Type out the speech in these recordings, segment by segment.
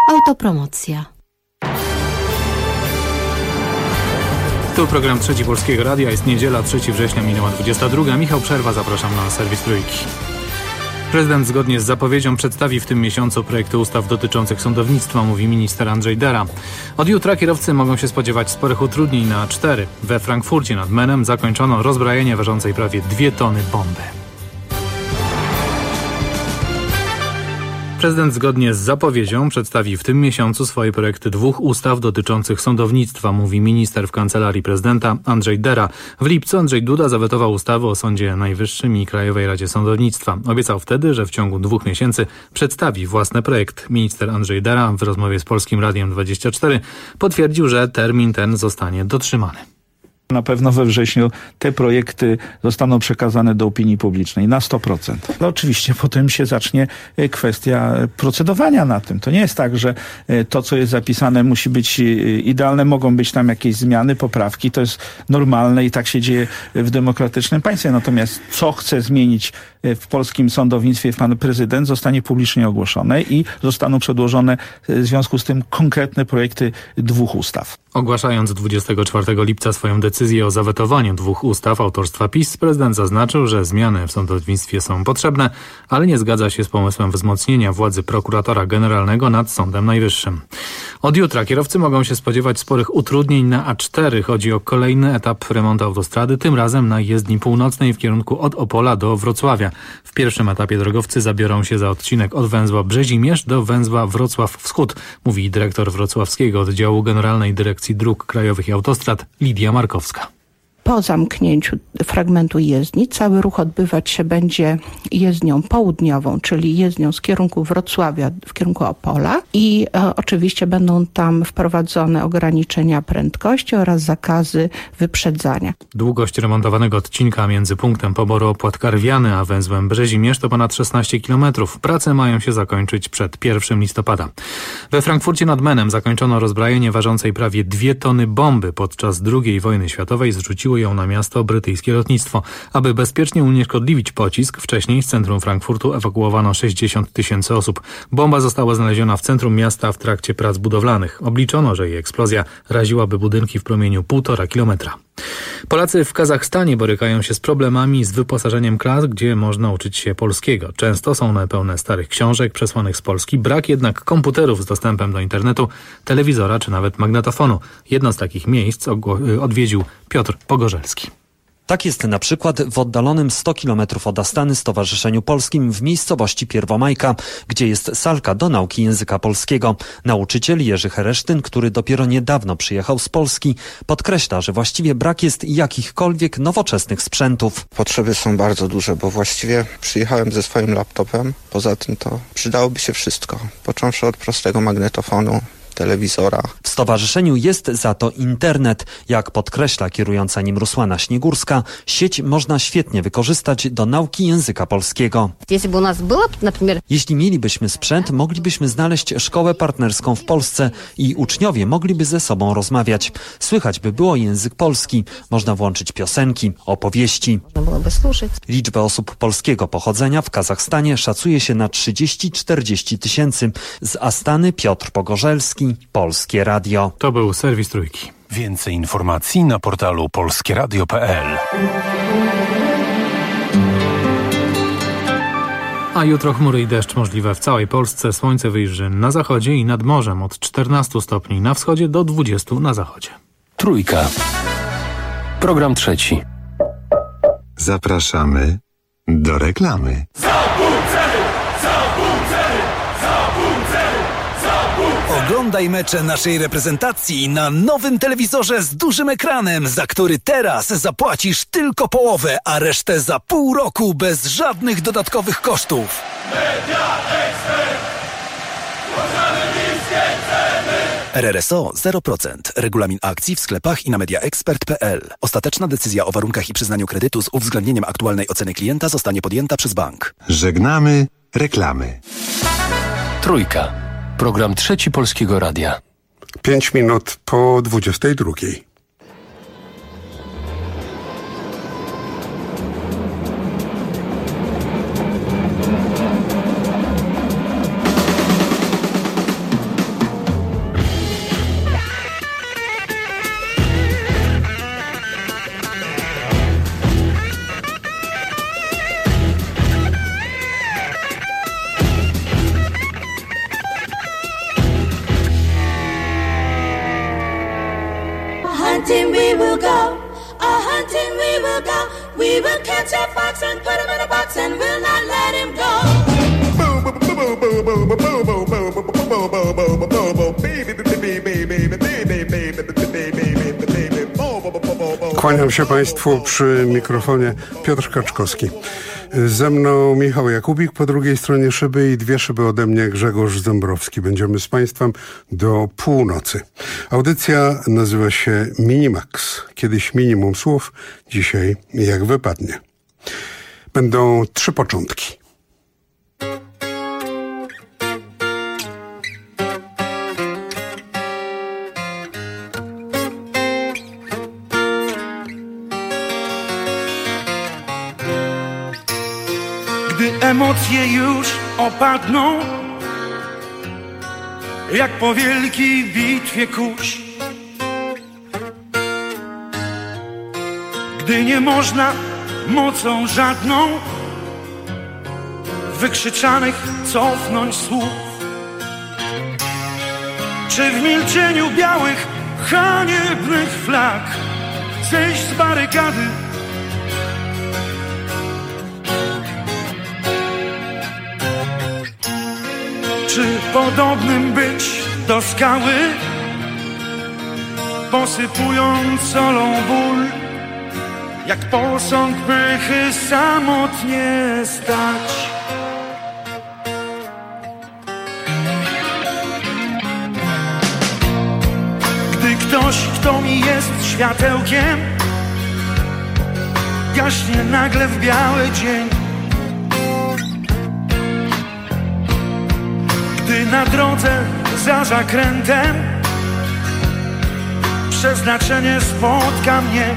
Autopromocja. Tu program Trzeci Polskiego Radia. Jest niedziela, 3 września, minęła 22. Michał Przerwa, zapraszam na serwis Trójki. Prezydent zgodnie z zapowiedzią przedstawi w tym miesiącu projekty ustaw dotyczących sądownictwa, mówi minister Andrzej Dera. Od jutra kierowcy mogą się spodziewać sporych utrudnień na A4. We Frankfurcie nad Menem zakończono rozbrajanie ważącej prawie 2 tony bomby. Prezydent zgodnie z zapowiedzią przedstawi w tym miesiącu swoje projekty 2 ustaw dotyczących sądownictwa, mówi minister w Kancelarii Prezydenta Andrzej Dera. W lipcu Andrzej Duda zawetował ustawy o Sądzie Najwyższym i Krajowej Radzie Sądownictwa. Obiecał wtedy, że w ciągu 2 miesięcy przedstawi własny projekt. Minister Andrzej Dera w rozmowie z Polskim Radiem 24 potwierdził, że termin ten zostanie dotrzymany. Na pewno we wrześniu te projekty zostaną przekazane do opinii publicznej na 100%. No oczywiście potem się zacznie kwestia procedowania na tym. To nie jest tak, że to, co jest zapisane, musi być idealne. Mogą być tam jakieś zmiany, poprawki. To jest normalne i tak się dzieje w demokratycznym państwie. Natomiast co chce zmienić w polskim sądownictwie pan prezydent, zostanie publicznie ogłoszone i zostaną przedłożone w związku z tym konkretne projekty 2 ustaw. Ogłaszając 24 lipca swoją decyzję o zawetowaniu 2 ustaw autorstwa PiS, prezydent zaznaczył, że zmiany w sądownictwie są potrzebne, ale nie zgadza się z pomysłem wzmocnienia władzy prokuratora generalnego nad Sądem Najwyższym. Od jutra kierowcy mogą się spodziewać sporych utrudnień na A4. Chodzi o kolejny etap remontu autostrady, tym razem na jezdni północnej w kierunku od Opola do Wrocławia. W pierwszym etapie drogowcy zabiorą się za odcinek od węzła Brzezimierz do węzła Wrocław Wschód, mówi dyrektor wrocławskiego oddziału Generalnej Dyrekcji Dróg Krajowych i Autostrad Lidia Markowska. Po zamknięciu fragmentu jezdni cały ruch odbywać się będzie jezdnią południową, czyli jezdnią z kierunku Wrocławia w kierunku Opola i oczywiście będą tam wprowadzone ograniczenia prędkości oraz zakazy wyprzedzania. Długość remontowanego odcinka między punktem poboru opłat Karwiany a węzłem Brzezimierz to ponad 16 km. Prace mają się zakończyć przed 1 listopada. We Frankfurcie nad Menem zakończono rozbrajanie ważącej prawie 2 tony bomby. Podczas II wojny światowej zrzuciło ją na miasto brytyjskie lotnictwo. Aby bezpiecznie unieszkodliwić pocisk, wcześniej z centrum Frankfurtu ewakuowano 60 000 osób. Bomba została znaleziona w centrum miasta w trakcie prac budowlanych. Obliczono, że jej eksplozja raziłaby budynki w promieniu 1,5 kilometra. Polacy w Kazachstanie borykają się z problemami z wyposażeniem klas, gdzie można uczyć się polskiego. Często są one pełne starych książek przesłanych z Polski, brak jednak komputerów z dostępem do internetu, telewizora czy nawet magnetofonu. Jedno z takich miejsc odwiedził Piotr Pogorzelski. Tak jest na przykład w oddalonym 100 km od Astany Stowarzyszeniu Polskim w miejscowości Pierwomajka, gdzie jest salka do nauki języka polskiego. Nauczyciel Jerzy Heresztyn, który dopiero niedawno przyjechał z Polski, podkreśla, że właściwie brak jest jakichkolwiek nowoczesnych sprzętów. Potrzeby są bardzo duże, bo właściwie przyjechałem ze swoim laptopem. Poza tym to przydałoby się wszystko, począwszy od prostego magnetofonu, telewizora. W stowarzyszeniu jest za to internet. Jak podkreśla kierująca nim Rusłana Śniegórska, sieć można świetnie wykorzystać do nauki języka polskiego. Jeśli mielibyśmy sprzęt, moglibyśmy znaleźć szkołę partnerską w Polsce i uczniowie mogliby ze sobą rozmawiać. Słychać by było język polski. Można włączyć piosenki, opowieści. Liczbę osób polskiego pochodzenia w Kazachstanie szacuje się na 30-40 tysięcy. Z Astany Piotr Pogorzelski, Polskie Radio. To był serwis Trójki. Więcej informacji na portalu polskieradio.pl. A jutro chmury i deszcz możliwe w całej Polsce. Słońce wyjrzy na zachodzie i nad morzem od 14 stopni na wschodzie do 20 na zachodzie. Trójka. Program trzeci. Zapraszamy do reklamy. Oglądaj mecze naszej reprezentacji na nowym telewizorze z dużym ekranem, za który teraz zapłacisz tylko połowę, a resztę za pół roku bez żadnych dodatkowych kosztów. RRSO 0%. Regulamin akcji w sklepach i na mediaexpert.pl. Ostateczna decyzja o warunkach i przyznaniu kredytu z uwzględnieniem aktualnej oceny klienta zostanie podjęta przez bank. Żegnamy reklamy. Trójka. Program trzeci Polskiego Radia. 5 minut po 22. hunting we will go. A-hunting we will go. We will catch a fox and put him in a box and we'll not let him go. Kłaniam się Państwu przy mikrofonie Piotr Kaczkowski. Ze mną Michał Jakubik, po drugiej stronie szyby i 2 szyby ode mnie Grzegorz Zembrowski. Będziemy z Państwem do północy. Audycja nazywa się Minimax. Kiedyś minimum słów, dzisiaj jak wypadnie. Będą 3 początki. Gdy emocje już opadną, jak po wielkiej bitwie kurz, gdy nie można mocą żadną wykrzyczanych cofnąć słów, czy w milczeniu białych, haniebnych flag zejść z barykady, czy podobnym być do skały, posypując solą ból, jak posąg pychy samotnie stać. Gdy ktoś, kto mi jest światełkiem, gaśnie nagle w biały dzień, gdy na drodze za zakrętem przeznaczenie spotka mnie,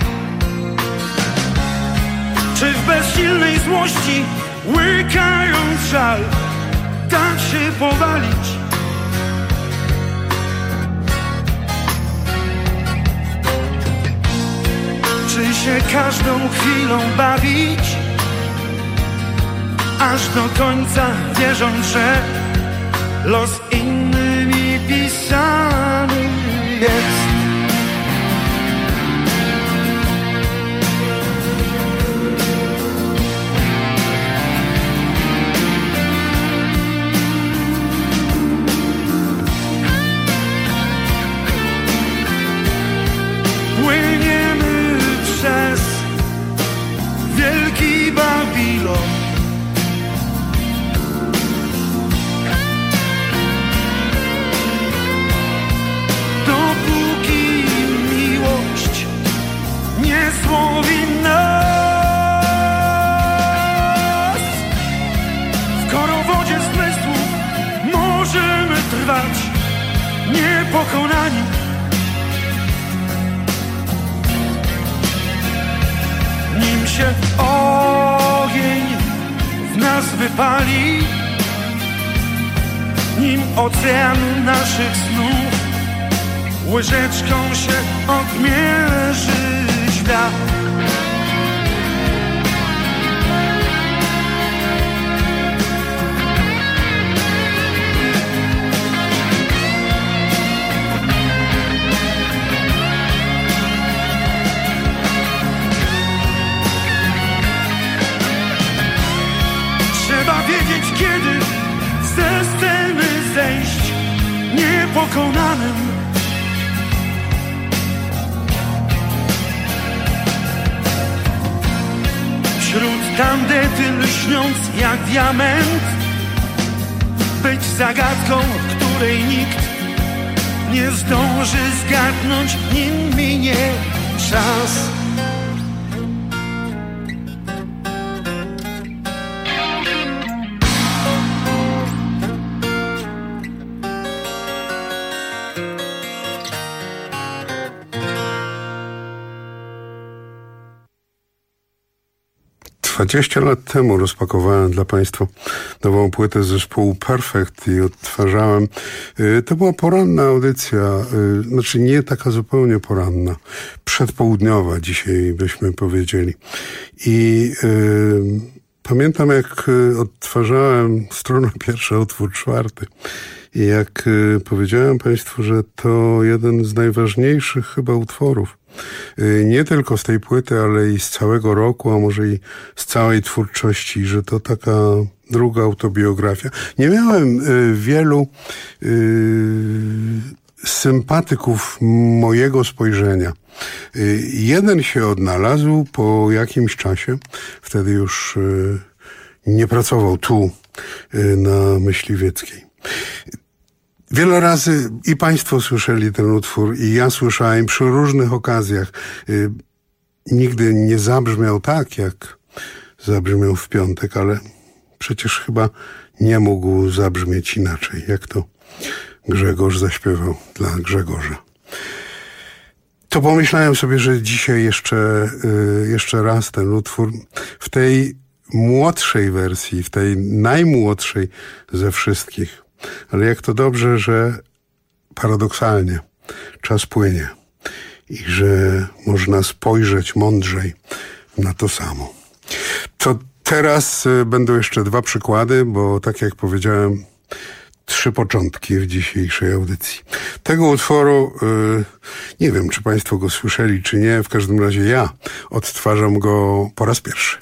czy w bezsilnej złości, łykając żal, dać się powalić, czy się każdą chwilą bawić, aż do końca wierząc, że los innymi pisany jest. Płyniemy przez wielki Babilon, dopóki miłość nie złowi nas. W korowodzie zmysłów możemy trwać niepokonani, nim się ogień w nas wypali, nim ocean naszych snów łyżeczką się odmierzy świat. Trzeba wiedzieć, kiedy ze sceny zejść niepokonanym, wśród tandety lśniąc jak diament, być zagadką, której nikt nie zdąży zgadnąć, nim minie czas. - 20 lat temu rozpakowałem dla Państwa nową płytę zespołu Perfect i odtwarzałem. To była poranna audycja, znaczy nie taka zupełnie poranna, przedpołudniowa dzisiaj byśmy powiedzieli. I pamiętam, jak odtwarzałem stronę 1, utwór 4 I jak powiedziałem Państwu, że to jeden z najważniejszych chyba utworów, nie tylko z tej płyty, ale i z całego roku, a może i z całej twórczości, że to taka druga autobiografia. Nie miałem wielu sympatyków mojego spojrzenia. Jeden się odnalazł po jakimś czasie, wtedy już nie pracował tu na Myśliwieckiej. Wiele razy i Państwo słyszeli ten utwór, i ja słyszałem przy różnych okazjach. Nigdy nie zabrzmiał tak, jak zabrzmiał w piątek, ale przecież chyba nie mógł zabrzmieć inaczej, jak to Grzegorz zaśpiewał dla Grzegorza. To pomyślałem sobie, że dzisiaj jeszcze raz ten utwór w tej młodszej wersji, w tej najmłodszej ze wszystkich. Ale jak to dobrze, że paradoksalnie czas płynie i że można spojrzeć mądrzej na to samo. To teraz będą jeszcze 2 przykłady, bo tak jak powiedziałem, 3 początki w dzisiejszej audycji. Tego utworu, nie wiem, czy Państwo go słyszeli, czy nie, w każdym razie ja odtwarzam go po raz pierwszy.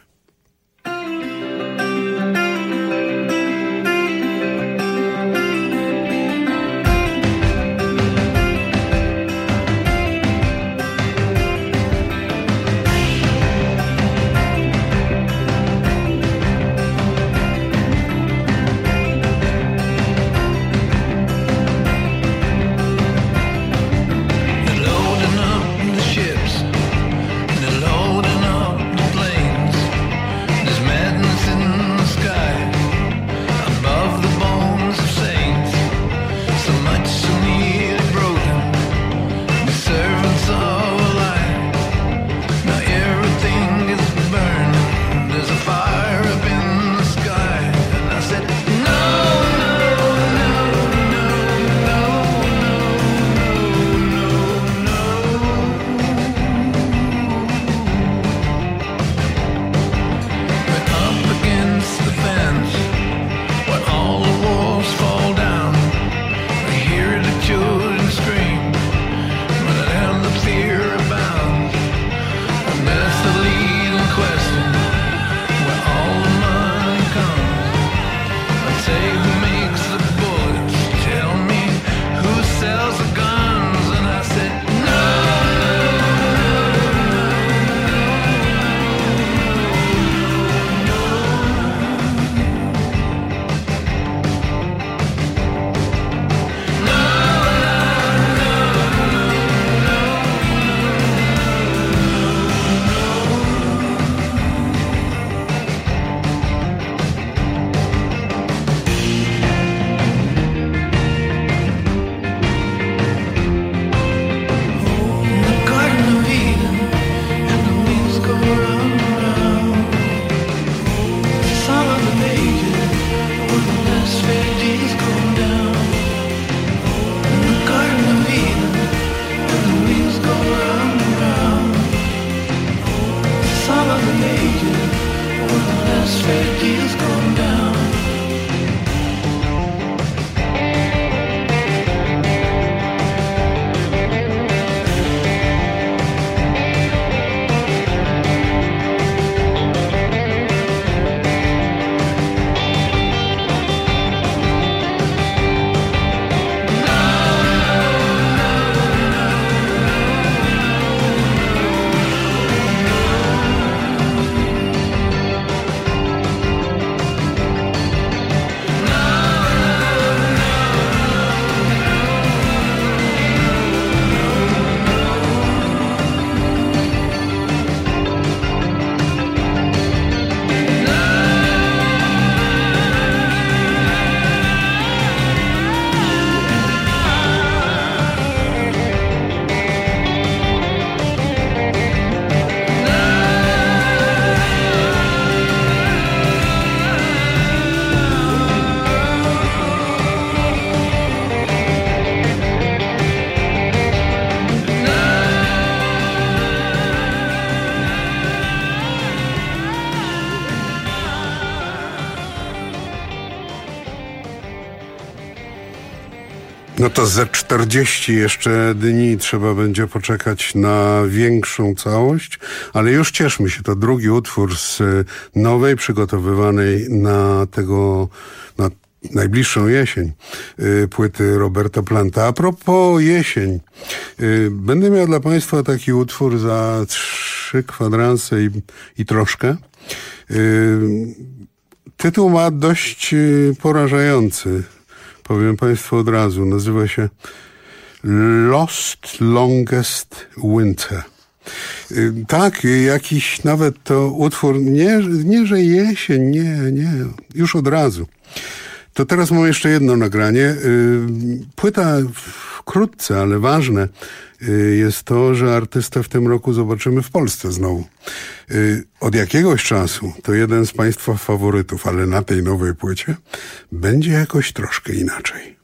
No to ze 40 jeszcze dni trzeba będzie poczekać na większą całość, ale już cieszmy się, to drugi utwór z nowej, przygotowywanej na najbliższą jesień płyty Roberta Planta. A propos jesień, będę miał dla Państwa taki utwór za 3 kwadranse i troszkę. Tytuł ma dość porażający, powiem Państwu od razu. Nazywa się Lost Longest Winter. Tak, jakiś nawet to utwór, nie że jesień, nie, już od razu. To teraz mam jeszcze jedno nagranie. Płyta wkrótce, ale ważne jest to, że artystę w tym roku zobaczymy w Polsce znowu. Od jakiegoś czasu to jeden z Państwa faworytów, ale na tej nowej płycie będzie jakoś troszkę inaczej.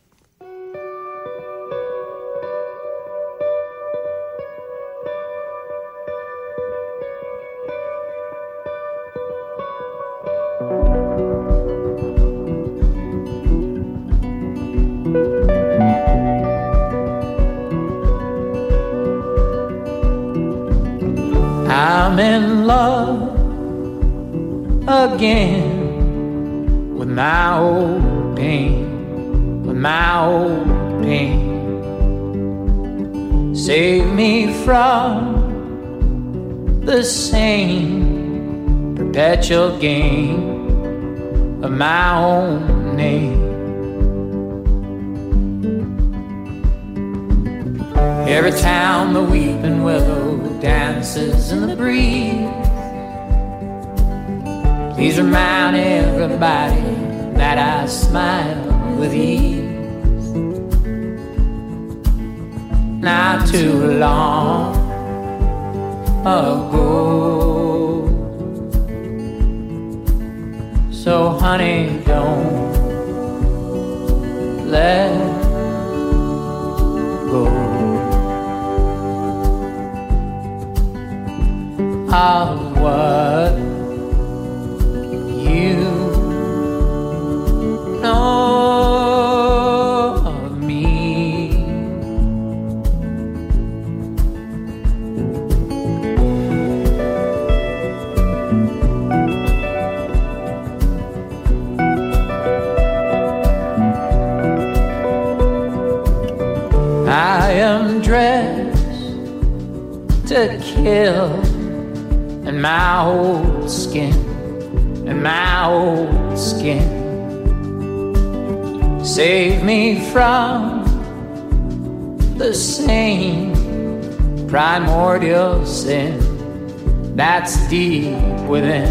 I'm in love again with my old pain, with my old pain. Save me from the same perpetual game of my own name. Every time the weeping willow dances in the breeze, please remind everybody that I smile with ease. Not too long ago, so honey, don't let go of what you know of me. I am dressed to kill in my old skin, in my old skin. Save me from the same primordial sin that's deep within.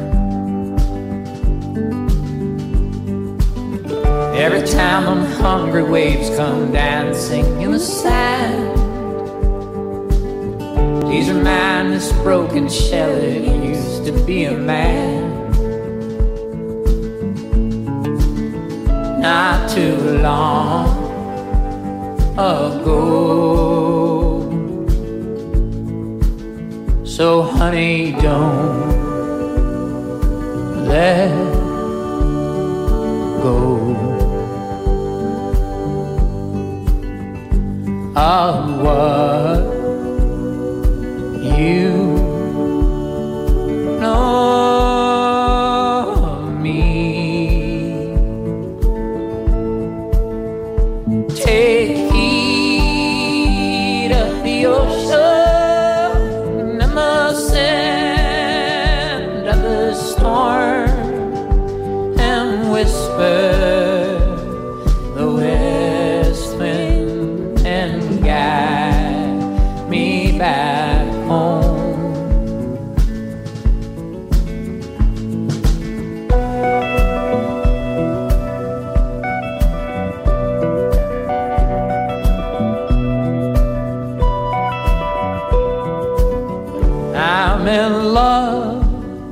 Every time them hungry waves come dancing in the sand, please remind this broken shell it used to be a man. Not too long ago, so honey, don't let go of what you know of me. Take heed of the ocean and the sand of the storm, and whisper the west wind and guide me back home. I'm in love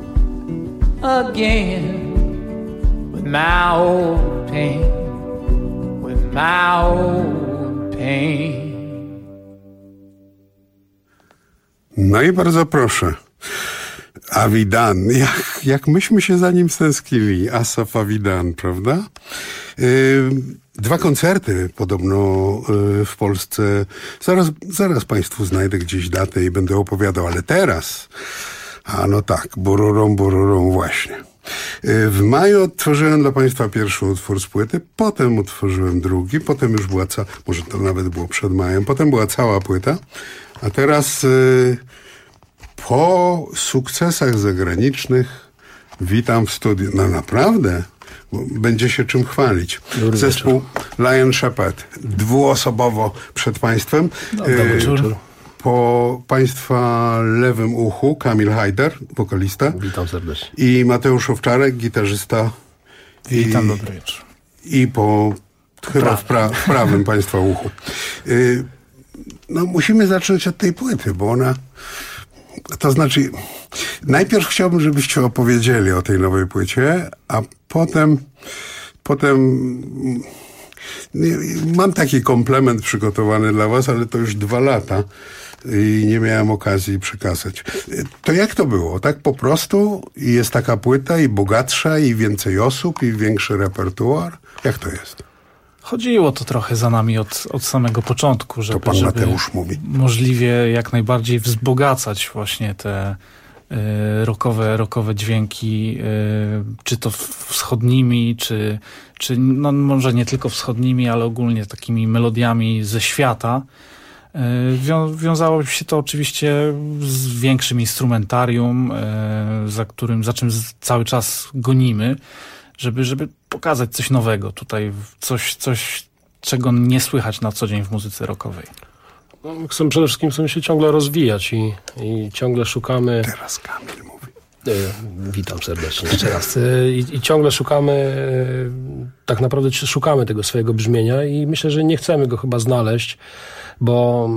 again with my old pain, with my old pain. No i bardzo proszę. Avidan, jak myśmy się za nim stęsknili, Asaf Avidan, prawda? 2 koncerty podobno w Polsce. Zaraz Państwu znajdę gdzieś datę i będę opowiadał, ale teraz, no tak, Bururum właśnie. W maju odtworzyłem dla Państwa pierwszy utwór z płyty, potem utworzyłem drugi, potem już była może to nawet było przed majem, potem była cała płyta, a teraz po sukcesach zagranicznych witam w studiu. No naprawdę, będzie się czym chwalić. Zespół Lion Shepherd, 2-osobowo przed Państwem. Dobry wieczór. Po Państwa lewym uchu Kamil Hajder, wokalista. Witam serdecznie. I Mateusz Owczarek, gitarzysta. Witam, dobry wieczór. I chyba w prawym Państwa uchu. No musimy zacząć od tej płyty, bo ona... To znaczy, najpierw chciałbym, żebyście opowiedzieli o tej nowej płycie, a potem mam taki komplement przygotowany dla was, ale to już 2 lata i nie miałem okazji przekazać. To jak to było? Tak po prostu i jest taka płyta i bogatsza i więcej osób i większy repertuar? Jak to jest? Chodziło to trochę za nami od samego początku, żeby Mateusz mówi. Możliwie jak najbardziej wzbogacać właśnie te rockowe dźwięki, czy to wschodnimi, czy no może nie tylko wschodnimi, ale ogólnie takimi melodiami ze świata. Wiązało się to oczywiście z większym instrumentarium, za czym cały czas gonimy, żeby pokazać coś nowego tutaj, coś czego nie słychać na co dzień w muzyce rockowej. Przede wszystkim chcemy się ciągle rozwijać i ciągle szukamy... Teraz Kamil mówi. Witam serdecznie jeszcze raz. I ciągle szukamy, tak naprawdę szukamy tego swojego brzmienia i myślę, że nie chcemy go chyba znaleźć, bo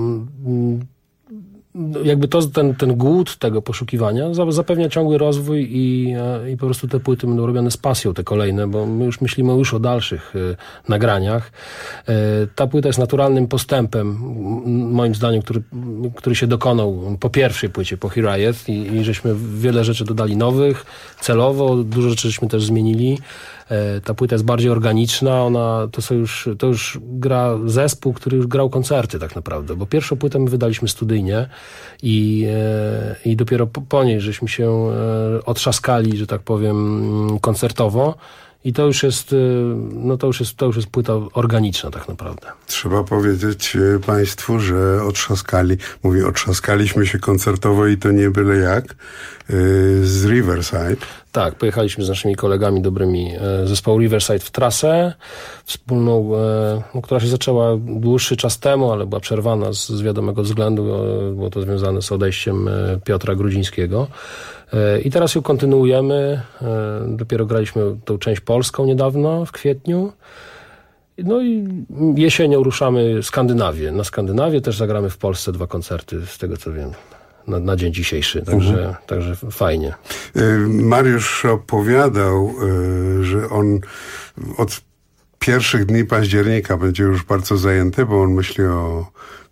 jakby ten głód tego poszukiwania zapewnia ciągły rozwój i po prostu te płyty będą robione z pasją, te kolejne, bo my już myślimy o dalszych nagraniach. Ta płyta jest naturalnym postępem, moim zdaniem, który się dokonał po pierwszej płycie, po Here I Am i żeśmy wiele rzeczy dodali nowych, celowo, dużo rzeczy żeśmy też zmienili. Ta płyta jest bardziej organiczna, to już gra zespół, który już grał koncerty tak naprawdę, bo pierwszą płytę my wydaliśmy studyjnie i dopiero po niej żeśmy się otrzaskali, że tak powiem, koncertowo. I to już jest płyta organiczna tak naprawdę. Trzeba powiedzieć Państwu, że otrzaskaliśmy się koncertowo i to nie byle jak, z Riverside. Tak, pojechaliśmy z naszymi kolegami dobrymi zespołu Riverside w trasę wspólną, która się zaczęła dłuższy czas temu, ale była przerwana z wiadomego względu, było to związane z odejściem Piotra Grudzińskiego. I teraz ją kontynuujemy. Dopiero graliśmy tą część polską niedawno, w kwietniu. No i jesienią ruszamy Skandynawię. Na Skandynawię też zagramy w Polsce 2 koncerty, z tego co wiem, na dzień dzisiejszy. Także fajnie. Mariusz opowiadał, że on od pierwszych dni października będzie już bardzo zajęty, bo on myśli o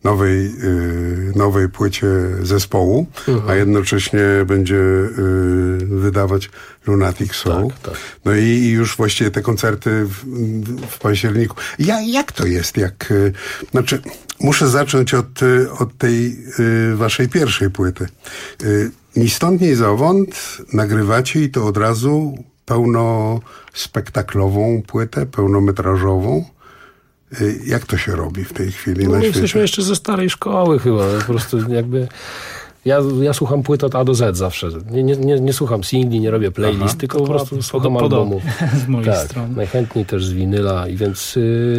nowej płycie zespołu, a jednocześnie będzie wydawać Lunatic Soul. Tak. No i już właściwie te koncerty w październiku. Jak to jest? Znaczy, muszę zacząć od tej waszej pierwszej płyty. Ni stąd, ni zowąd nagrywacie i to od razu pełnospektaklową płytę, pełnometrażową. Jak to się robi w tej chwili na świecie? Jesteśmy jeszcze ze starej szkoły chyba. Po prostu jakby... Ja słucham płyt od A do Z zawsze. Nie słucham singli, nie robię playlist, tylko po prostu słucham albumów. Z mojej strony. Najchętniej też z winyla i więc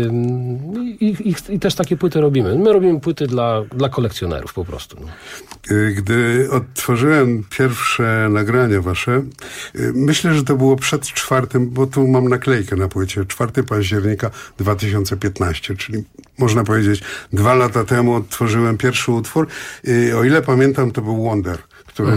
i też takie płyty robimy. My robimy płyty dla kolekcjonerów po prostu. No. Gdy odtworzyłem pierwsze nagrania wasze, myślę, że to było przed 4, bo tu mam naklejkę na płycie, 4 października 2015, czyli można powiedzieć 2 lata temu odtworzyłem pierwszy utwór. O ile pamiętam, to był Wonder, który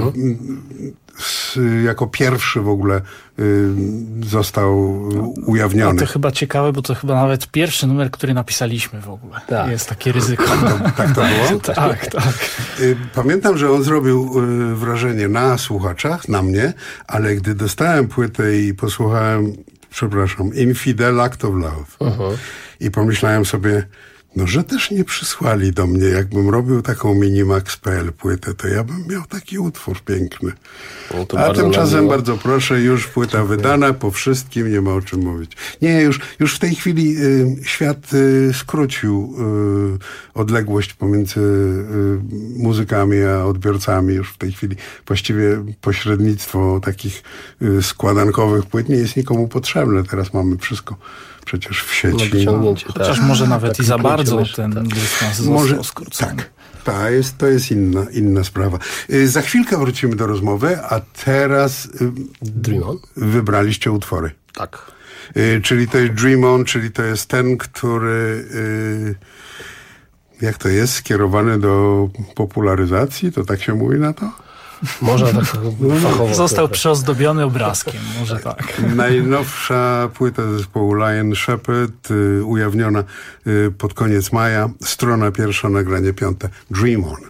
jako pierwszy w ogóle został ujawniony. No to chyba ciekawe, bo to chyba nawet pierwszy numer, który napisaliśmy w ogóle. Tak. Jest takie ryzyko. Tak to było? Tak. Pamiętam, że on zrobił wrażenie na słuchaczach, na mnie, ale gdy dostałem płytę i posłuchałem, Infidel Act of Love i pomyślałem sobie, no, że też nie przysłali do mnie. Jakbym robił taką Minimax.pl płytę, to ja bym miał taki utwór piękny. No, a tymczasem bardzo proszę, już płyta wydana, po wszystkim, nie ma o czym mówić. Nie, już w tej chwili świat skrócił odległość pomiędzy muzykami a odbiorcami. Już w tej chwili właściwie pośrednictwo takich składankowych płyt nie jest nikomu potrzebne. Teraz mamy wszystko przecież w sieci. Chociaż może nawet i za bardzo ten dystans został skrócony. Tak, to jest inna sprawa. Za chwilkę wrócimy do rozmowy, a teraz Dream On? Wybraliście utwory. Tak. Czyli to jest Dream On, czyli to jest ten, który jak to jest, skierowany do popularyzacji? To tak się mówi na to? Można tak fachowo. Został przyozdobiony obrazkiem, może tak. Najnowsza płyta zespołu Lion Shepherd, ujawniona pod koniec maja. Strona pierwsza, nagranie 5. Dream On.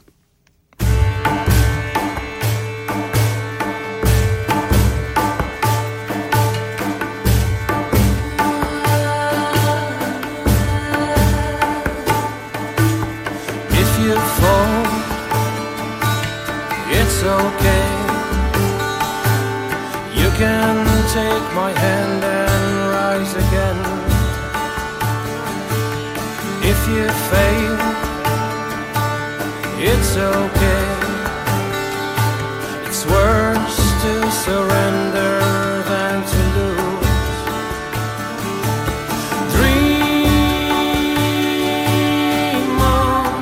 If you fall, it's okay. You can take my hand and rise again. If you fail, it's okay. It's worse to surrender than to lose. Dream on.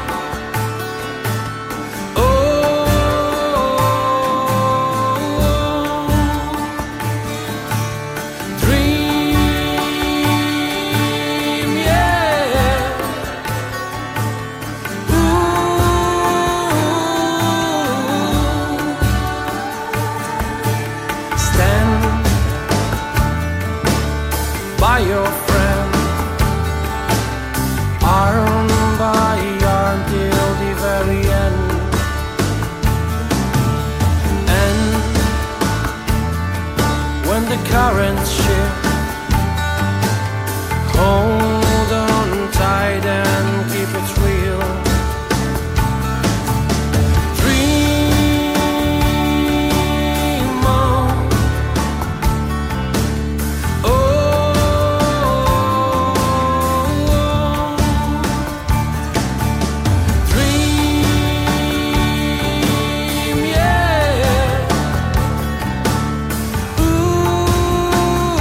By your friend, arm by arm till the very end. And when the currents shift, hold on tight and keep it real. Dream on. Dream, yeah. Ooh.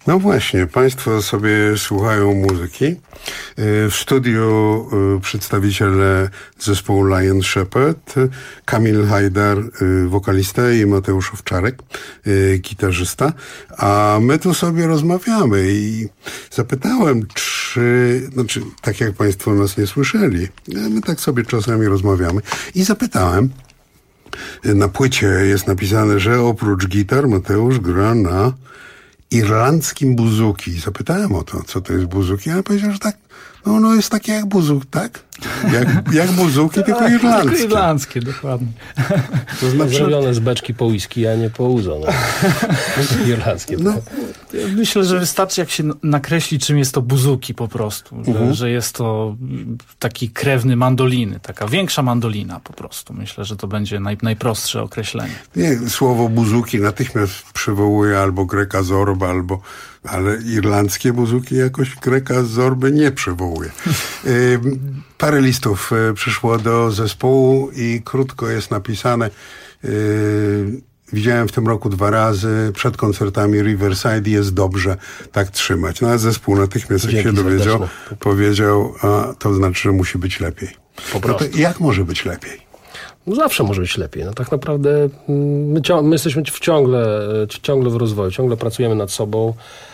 No właśnie, państwo sobie słuchają muzyki. W studiu przedstawiciele zespołu Lion Shepherd, Kamil Hajdar, wokalista, i Mateusz Owczarek, gitarzysta. A my tu sobie rozmawiamy i zapytałem, znaczy, tak jak państwo nas nie słyszeli, my tak sobie czasami rozmawiamy, i zapytałem, na płycie jest napisane, że oprócz gitar Mateusz gra na irlandzkim buzuki. Zapytałem o to, co to jest buzuki, a on powiedział, że tak, no jest takie jak buzuk, tak? Jak buzuki, tylko irlandzkie. Tylko irlandzkie, dokładnie. To znaczy zrobione z beczki po whisky, a nie po uzo. No. Irlandzkie. No. Myślę, że wystarczy, jak się nakreśli, czym jest to buzuki po prostu. Że jest to taki krewny mandoliny, taka większa mandolina po prostu. Myślę, że to będzie najprostsze określenie. Nie, słowo buzuki natychmiast przywołuje albo Greka Zorba, ale irlandzkie buzuki jakoś Greka Zorby nie przywołuje. Parę listów przyszło do zespołu i krótko jest napisane. Widziałem w tym roku 2 razy przed koncertami Riverside, jest dobrze, tak trzymać. No a zespół natychmiast, jak się dowiedział, powiedział, a to znaczy, że musi być lepiej. Po prostu. No to jak może być lepiej? No zawsze może być lepiej. No tak naprawdę my jesteśmy ciągle w rozwoju, ciągle pracujemy nad sobą.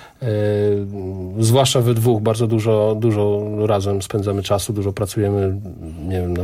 Zwłaszcza we dwóch bardzo dużo razem spędzamy czasu, dużo pracujemy, nie wiem,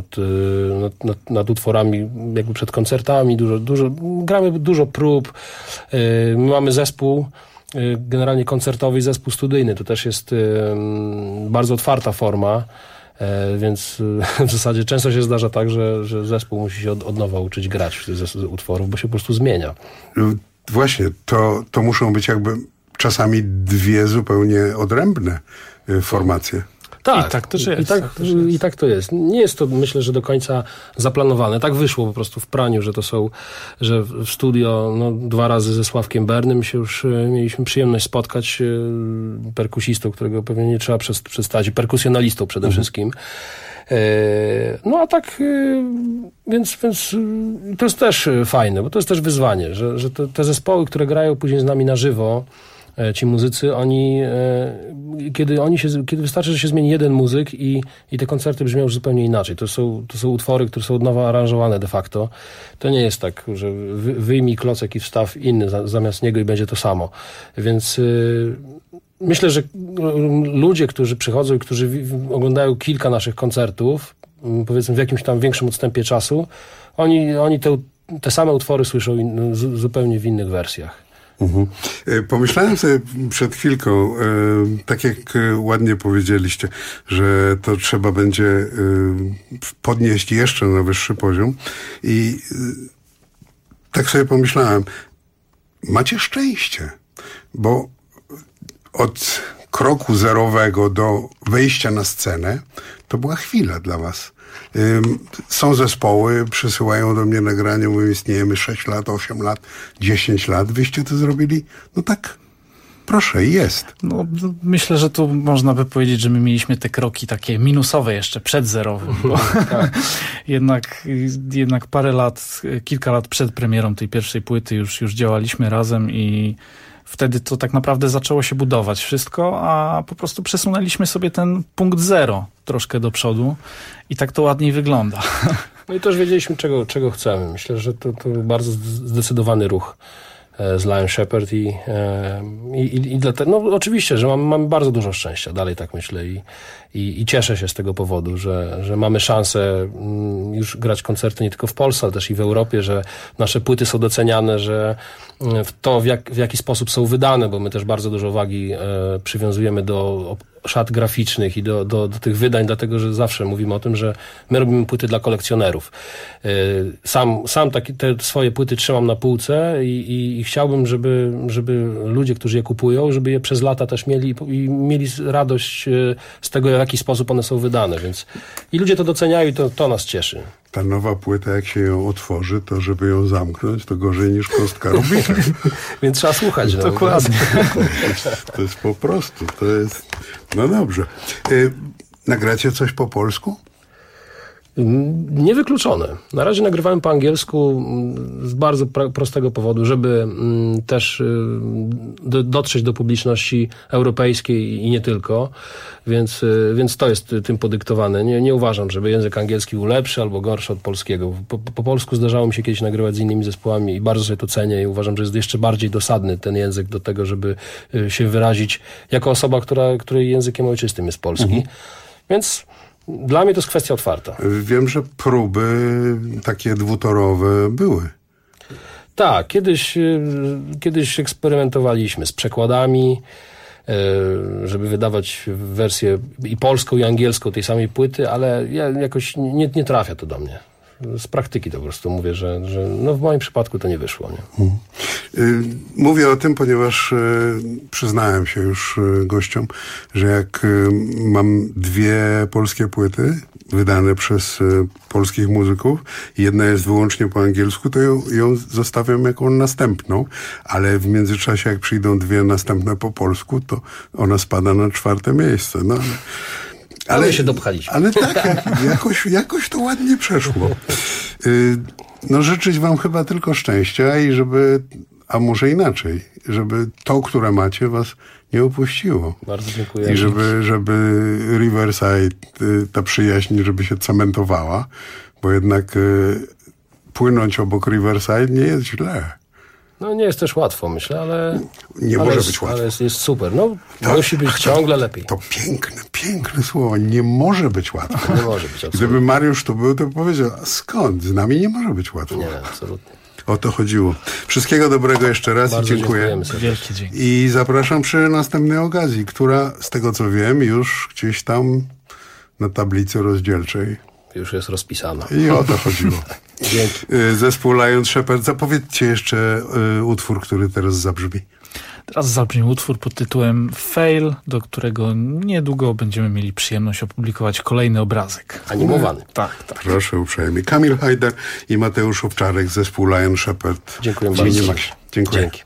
nad utworami jakby przed koncertami, gramy dużo prób. My mamy zespół generalnie koncertowy i zespół studyjny. To też jest bardzo otwarta forma, więc w zasadzie często się zdarza tak, że zespół musi się od nowa uczyć grać z utworów, bo się po prostu zmienia. Właśnie, to muszą być jakby czasami 2 zupełnie odrębne formacje. Tak, i tak to jest. Nie jest to, myślę, że do końca zaplanowane. Tak wyszło po prostu w praniu, że w studio 2 razy ze Sławkiem Bernym się już mieliśmy przyjemność spotkać, perkusistą, którego pewnie nie trzeba przedstawić, perkusjonalistą przede wszystkim. No a tak, więc to jest też fajne, bo to jest też wyzwanie, że te zespoły, które grają później z nami na żywo, ci muzycy, kiedy wystarczy, że się zmieni jeden muzyk i te koncerty brzmią już zupełnie inaczej. To są utwory, które są od nowa aranżowane de facto. To nie jest tak, że wyjmij klocek i wstaw inny zamiast niego i będzie to samo. Więc myślę, że ludzie, którzy przychodzą i którzy oglądają kilka naszych koncertów, powiedzmy w jakimś tam większym odstępie czasu, oni te same utwory słyszą zupełnie w innych wersjach. Pomyślałem sobie przed chwilką, tak jak ładnie powiedzieliście, że to trzeba będzie podnieść jeszcze na wyższy poziom, i tak sobie pomyślałem, macie szczęście, bo od kroku zerowego do wejścia na scenę to była chwila dla was. Są zespoły, przysyłają do mnie nagrania, mówią, istniejemy 6 lat, 8 lat, 10 lat. Wyście to zrobili? No tak, proszę, jest. No, myślę, że tu można by powiedzieć, że my mieliśmy te kroki takie minusowe jeszcze przed zerowym. Bo jednak kilka lat przed premierą tej pierwszej płyty już działaliśmy razem i wtedy to tak naprawdę zaczęło się budować wszystko, a po prostu przesunęliśmy sobie ten punkt 0 troszkę do przodu i tak to ładniej wygląda. No i też wiedzieliśmy, czego chcemy. Myślę, że to bardzo zdecydowany ruch z Lion Shepherd i dlatego, no oczywiście, że mamy bardzo dużo szczęścia, dalej tak myślę i cieszę się z tego powodu, że mamy szansę już grać koncerty nie tylko w Polsce, ale też i w Europie, że nasze płyty są doceniane, że to w jaki sposób są wydane, bo my też bardzo dużo wagi przywiązujemy do szat graficznych i do tych wydań, dlatego, że zawsze mówimy o tym, że my robimy płyty dla kolekcjonerów. Sam te swoje płyty trzymam na półce i chciałbym, żeby ludzie, którzy je kupują, żeby je przez lata też mieli radość z tego, w jaki sposób one są wydane, więc i ludzie to doceniają i to nas cieszy. Ta nowa płyta, jak się ją otworzy, to żeby ją zamknąć, to gorzej niż kostka Rubika. Więc trzeba słuchać. Dokładnie. To jest po prostu, no dobrze. Nagracie coś po polsku? Niewykluczone. Na razie nagrywałem po angielsku z bardzo prostego powodu, żeby też dotrzeć do publiczności europejskiej i nie tylko, więc to jest tym podyktowane. Nie uważam, żeby język angielski był lepszy albo gorszy od polskiego. Po polsku zdarzało mi się kiedyś nagrywać z innymi zespołami i bardzo sobie to cenię i uważam, że jest jeszcze bardziej dosadny ten język do tego, żeby się wyrazić jako osoba, której językiem ojczystym jest polski. Więc dla mnie to jest kwestia otwarta. Wiem, że próby takie dwutorowe były. Tak, kiedyś eksperymentowaliśmy z przekładami, żeby wydawać wersję i polską, i angielską tej samej płyty, ale jakoś nie trafia to do mnie. Z praktyki to po prostu mówię, że no w moim przypadku to nie wyszło. Nie? Mówię o tym, ponieważ przyznałem się już gościom, że jak mam 2 polskie płyty wydane przez polskich muzyków, jedna jest wyłącznie po angielsku, to ją zostawiam jako następną, ale w międzyczasie jak przyjdą 2 następne po polsku, to ona spada na 4. miejsce. No, ale się dopchaliśmy. Ale tak, jakoś to ładnie przeszło. No życzyć wam chyba tylko szczęścia i żeby, a może inaczej, żeby to, które macie, was nie opuściło. Bardzo dziękuję. I żeby Riverside, ta przyjaźń, żeby się cementowała, bo jednak płynąć obok Riverside nie jest źle. No nie jest też łatwo, myślę, ale może być łatwo. Ale jest super. No, musi być ciągle lepiej. To piękne słowo. Nie może być łatwo. Nie może być absolutnie. Gdyby Mariusz tu był, to by powiedział, skąd? Z nami nie może być łatwo. Nie, absolutnie. O to chodziło. Wszystkiego dobrego jeszcze raz bardzo i dziękuję. Wielki dzięki. I zapraszam przy następnej okazji, która, z tego co wiem, już gdzieś tam na tablicy rozdzielczej już jest rozpisana. I o to chodziło. Dzięki. Zespół Lion Shepherd. Zapowiedzcie jeszcze utwór, który teraz zabrzmi. Teraz zabrzmi utwór pod tytułem Fail, do którego niedługo będziemy mieli przyjemność opublikować kolejny obrazek. Animowany. Tak. Proszę uprzejmie. Kamil Hajder i Mateusz Owczarek, zespół Lion Shepherd. Dziękuję bardzo. Dziękuję. Dzięki.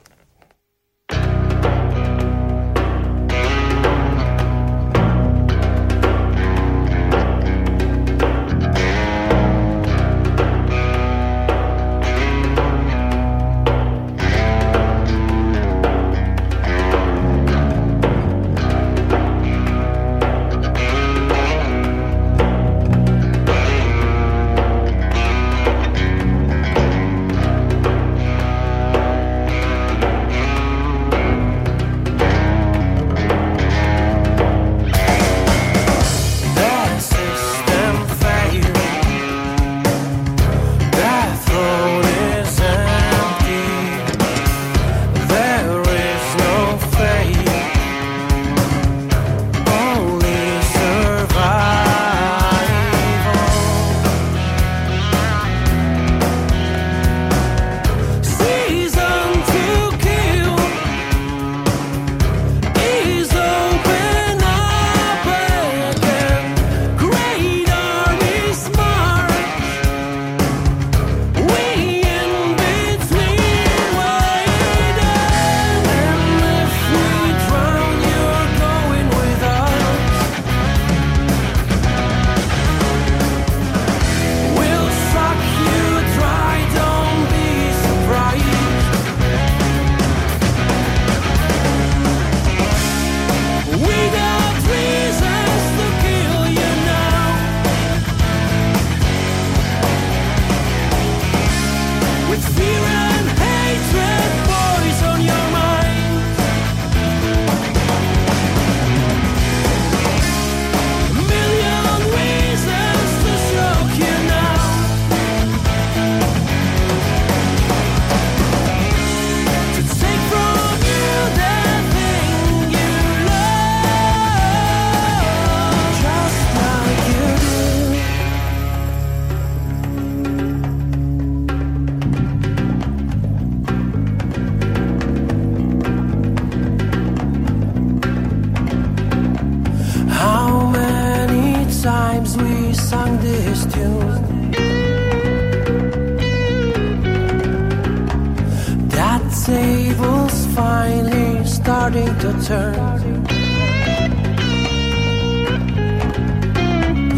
Tables finally starting to turn, and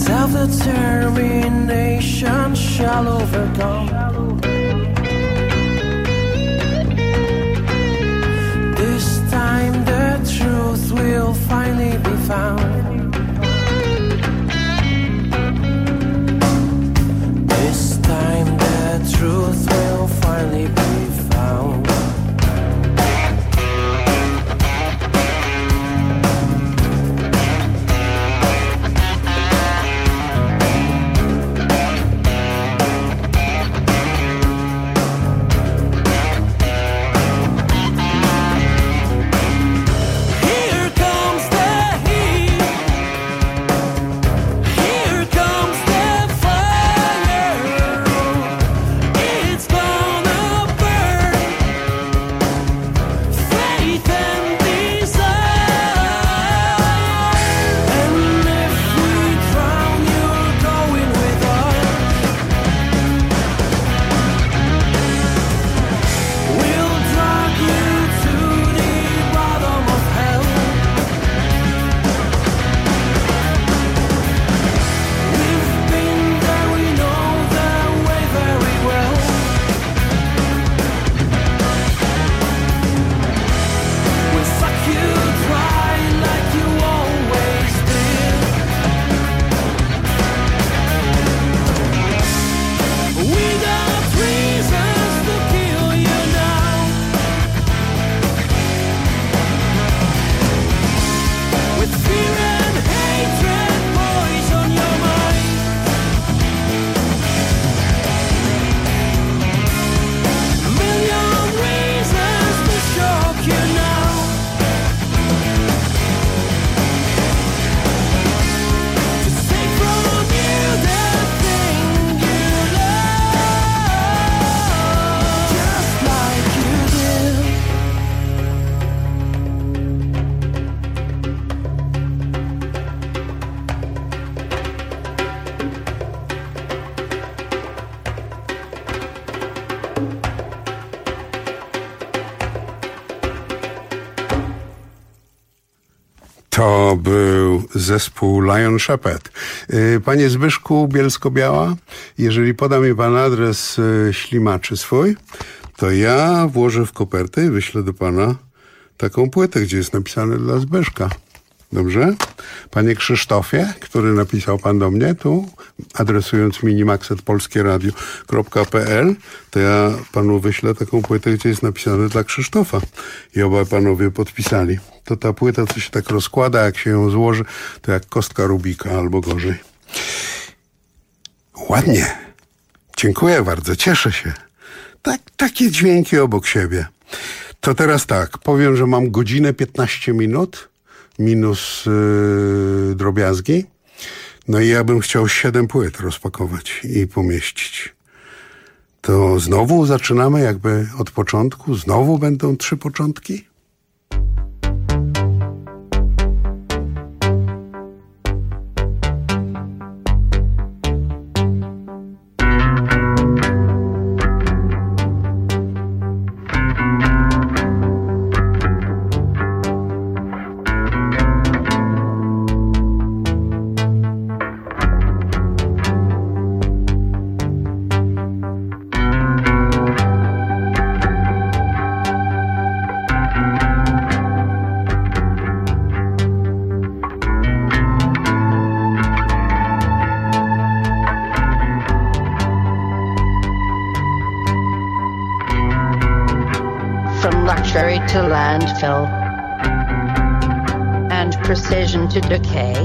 self-determination shall overcome. This time the truth will finally be found. This time the truth will finally be found. To był zespół Lion Shepherd. Panie Zbyszku Bielsko-Biała, jeżeli poda mi pan adres ślimaczy swój, to ja włożę w kopertę i wyślę do pana taką płytę, gdzie jest napisane dla Zbyszka. Dobrze? Panie Krzysztofie, który napisał pan do mnie tu, adresując minimax@polskieradio.pl, to ja panu wyślę taką płytę, gdzie jest napisane dla Krzysztofa. I obaj panowie podpisali. To ta płyta, co się tak rozkłada, jak się ją złoży, to jak kostka Rubika, albo gorzej. Ładnie. Dziękuję bardzo, cieszę się. Takie dźwięki obok siebie. To teraz tak, powiem, że mam godzinę 15 minut, minus drobiazgi. No i ja bym chciał 7 płyt rozpakować i pomieścić. To znowu zaczynamy jakby od początku? Znowu będą 3 początki? To landfill and precision to decay,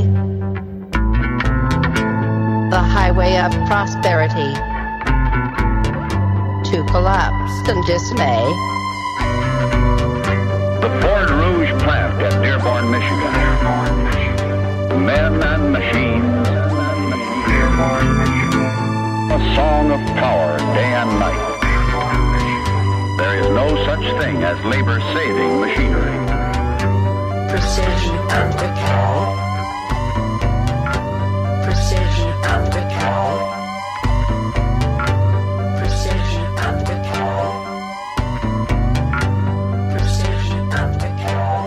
the highway of prosperity to collapse and dismay. The Ford Rouge plant at Dearborn, Michigan. Men and machines. A song of power day and night. There is no such thing as labor-saving machinery. Precision and decay. Precision and decay. Precision and decay. Precision and decay.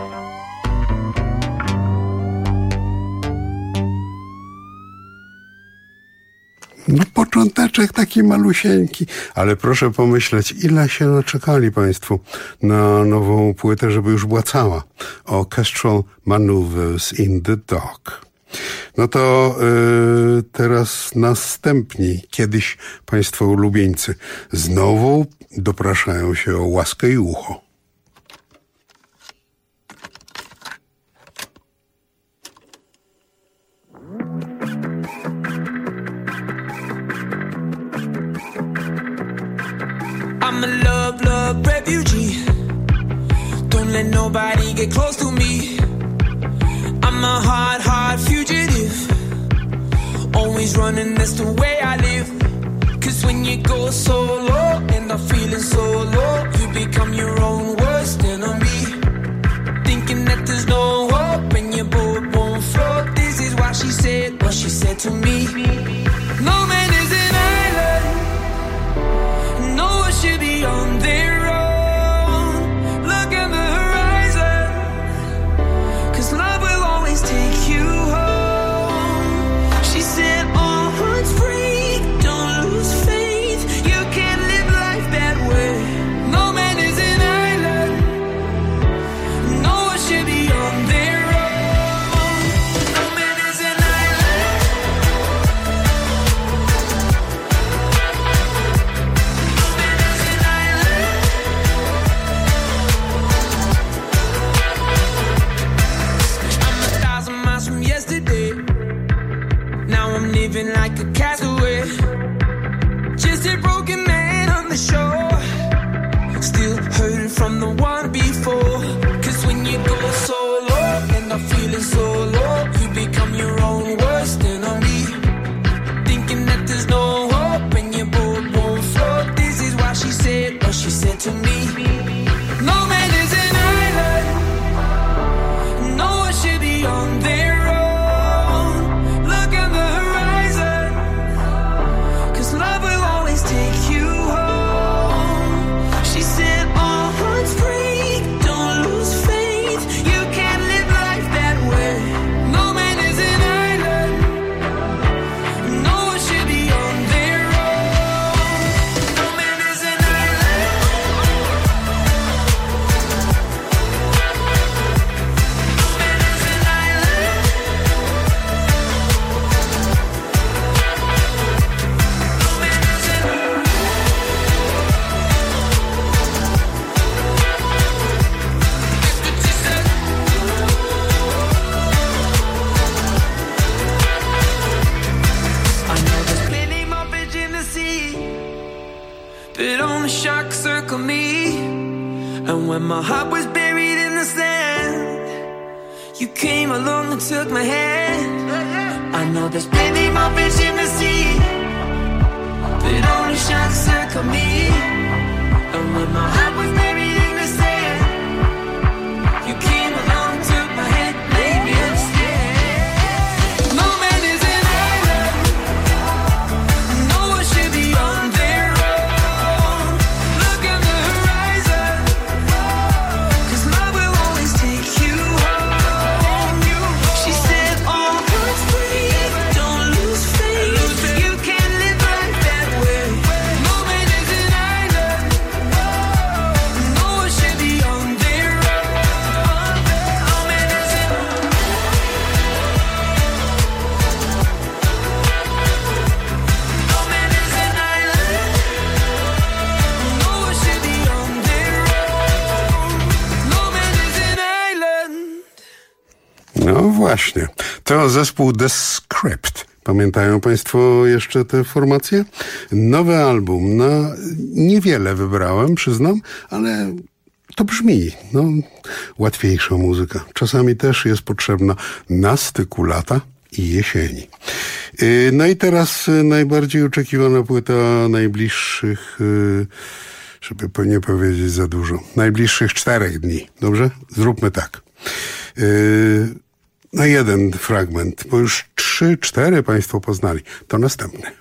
począteczek taki malusieńki. Ale proszę pomyśleć, ile się naczekali państwo na nową płytę, żeby już była cała. Orchestral Maneuvers in the Dark. No to teraz następni, kiedyś państwo ulubieńcy, znowu dopraszają się o łaskę i ucho. I'm a love, love refugee. Don't let nobody get close to me. I'm a hard, hard fugitive. Always running, that's the way I live. Cause when you go solo and I'm feeling so low, you become your own worst enemy. Thinking that there's no hope and your boat won't float. This is why she said what she said to me. No man is an island. No one should be on their own. Look at the horizon, cause love will always take you home. She said all hearts break, don't lose faith. You can't live life that way. No man is an island. No one should be on their own. No man is an island. No man is an island. I'm 1,000 miles from yesterday. Now I'm living like a castaway. Just a broken man on the shore. Still hurting from the one before. Cause when you go solo and I'm feeling so low, you become your own worst enemy. Thinking that there's no hope and your boat won't float. This is why she said what she said to me. No man is an island. No one should be on their own. Look at the horizon, cause love will always take you home. She said all hearts break, don't lose faith. You can't live life that way. No man is an island. No one should be on their own. No man is an island. No man is an island. No man is an I know there's plenty more fish in the sea, but only sharks circle me. And when my heart was buried in the sand, you came along and took my hand. I know there's plenty more fish in the sea, but only sharks circle me. And when my heart was buried in the sand, you came along and took my hand, made me understand. No man is an island. No one should be on their own. Look at the horizon, cause love will always take you home. She said all hearts break, don't lose faith. You can't live life that way. No man is an island. No one should be on their own. No man is an island. No man is an island. No one should be on their own. No man is an island. No właśnie, to zespół The Script. Pamiętają państwo jeszcze te formacje? Nowy album. No, niewiele wybrałem, przyznam, ale to brzmi. No, łatwiejsza muzyka. Czasami też jest potrzebna na styku lata i jesieni. No i teraz najbardziej oczekiwana płyta najbliższych, żeby nie powiedzieć za dużo, najbliższych 4 dni. Dobrze? Zróbmy tak. No jeden fragment, bo już 3-4 państwo poznali. To następny.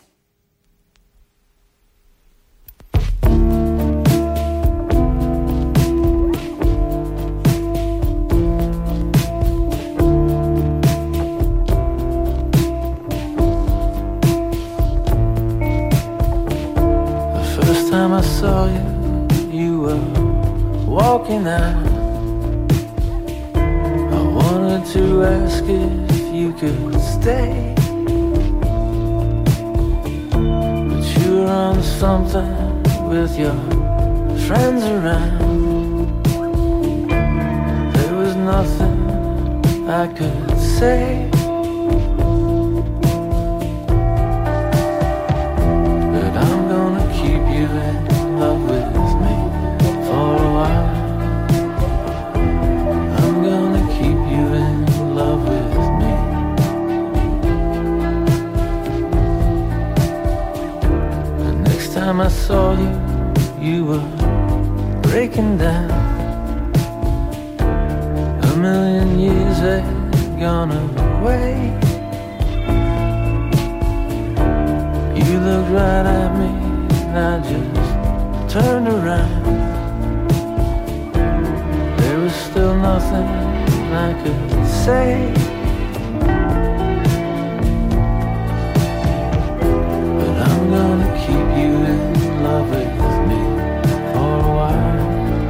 time I saw you, you were walking out. I wanted to ask if you could stay, but you were on something with your friends around. There was nothing I could say. I saw you, you were breaking down. A million years had gone away. You looked right at me and I just turned around. There was still nothing I could say, but I'm gonna keep you in love with me for a while.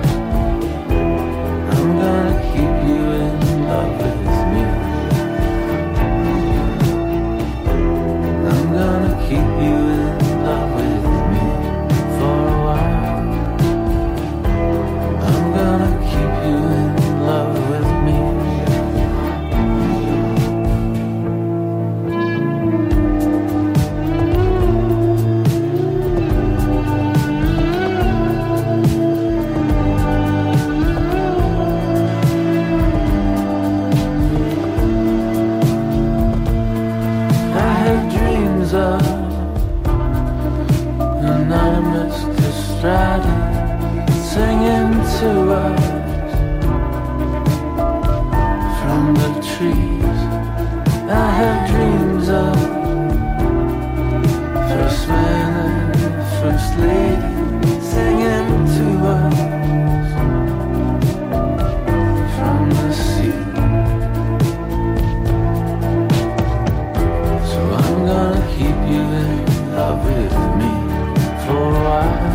I'm gonna keep you in love with me. I'm gonna keep you in love with me for a while. I'm gonna keep you in love with me. Anonymous Castrati singing to us from the trees. I have dreams of first man and first lady singing to us from the sea. So I'm gonna keep you in love with me for a while.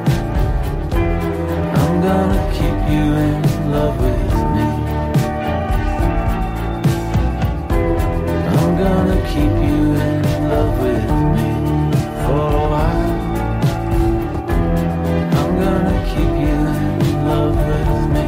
I'm gonna keep you in love with me. I'm gonna keep you in love with me for a while. I'm gonna keep you in love with me.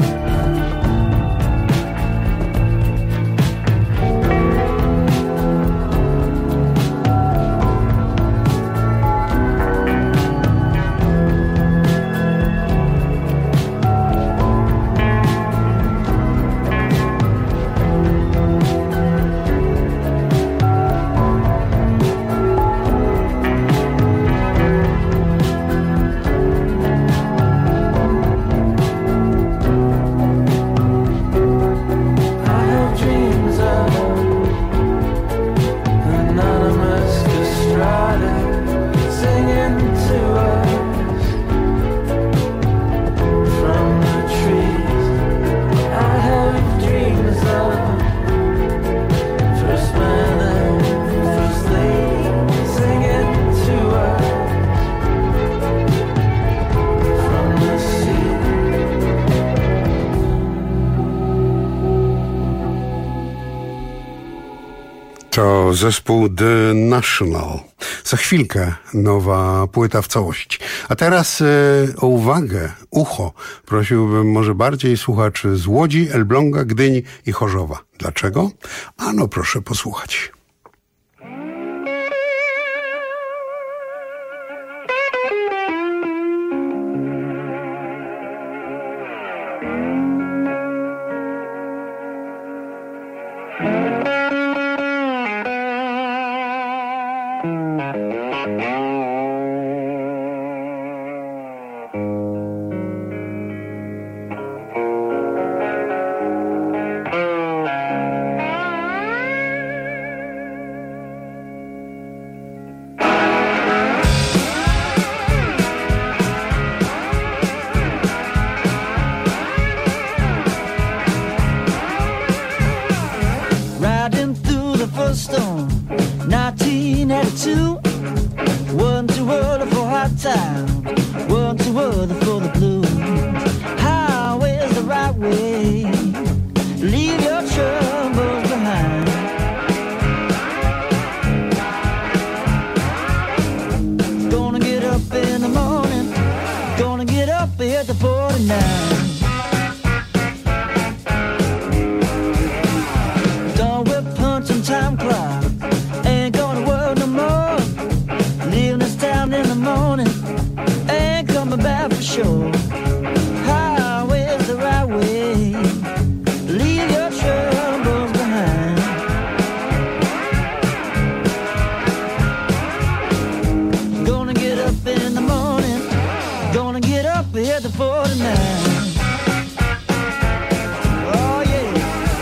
To zespół The National. Za chwilkę nowa płyta w całości. A teraz o uwagę, ucho prosiłbym może bardziej słuchaczy z Łodzi, Elbląga, Gdyni i Chorzowa. Dlaczego? Ano proszę posłuchać. Stone, 1982, one too early for hard times, what's the word for the blues? How is the right way? Leave your troubles behind. Gonna get up in the morning, gonna get up at the 49. Done with punching time clock, ain't gonna work no more. Leaving this town in the morning, ain't coming back for sure. How is the right way? Leave your troubles behind. Gonna get up in the morning, gonna get up at the 49. Oh yeah.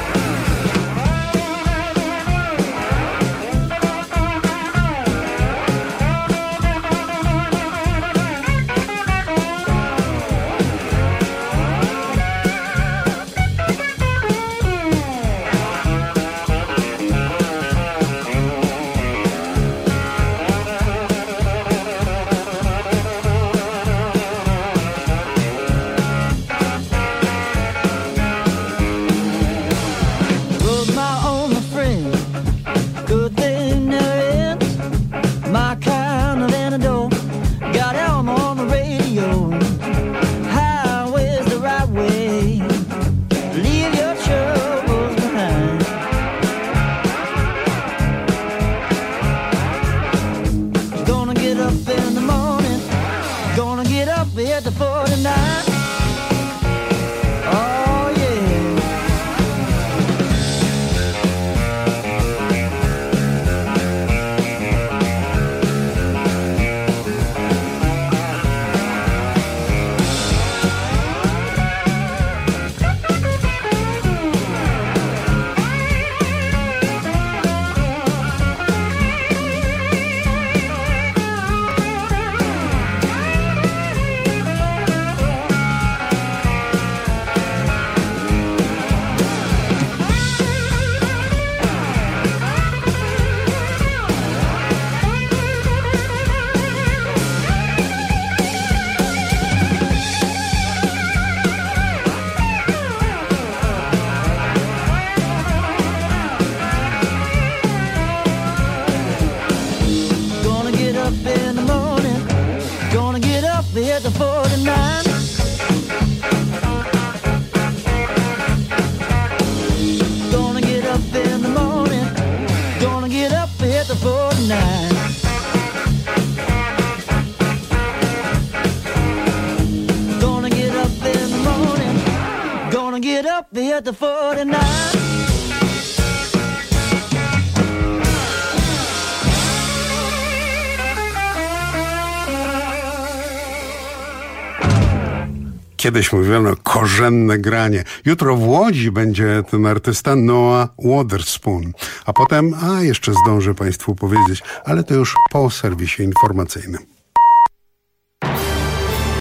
Road my own, my friend, good thing there ends. My kind of antidote, got Elm on the radio. How is the right way? Leave your troubles behind. Gonna get up in the morning, gonna get up at the 49. Oh yeah. Gonna get up in the morning, gonna get up at the 49. Gonna get up in the morning, gonna get up at the 49. Gonna get up in the morning, gonna get up at the 49. Kiedyś mówiono korzenne granie. Jutro w Łodzi będzie ten artysta Noah Waterspoon. A potem, jeszcze zdążę Państwu powiedzieć, ale to już po serwisie informacyjnym.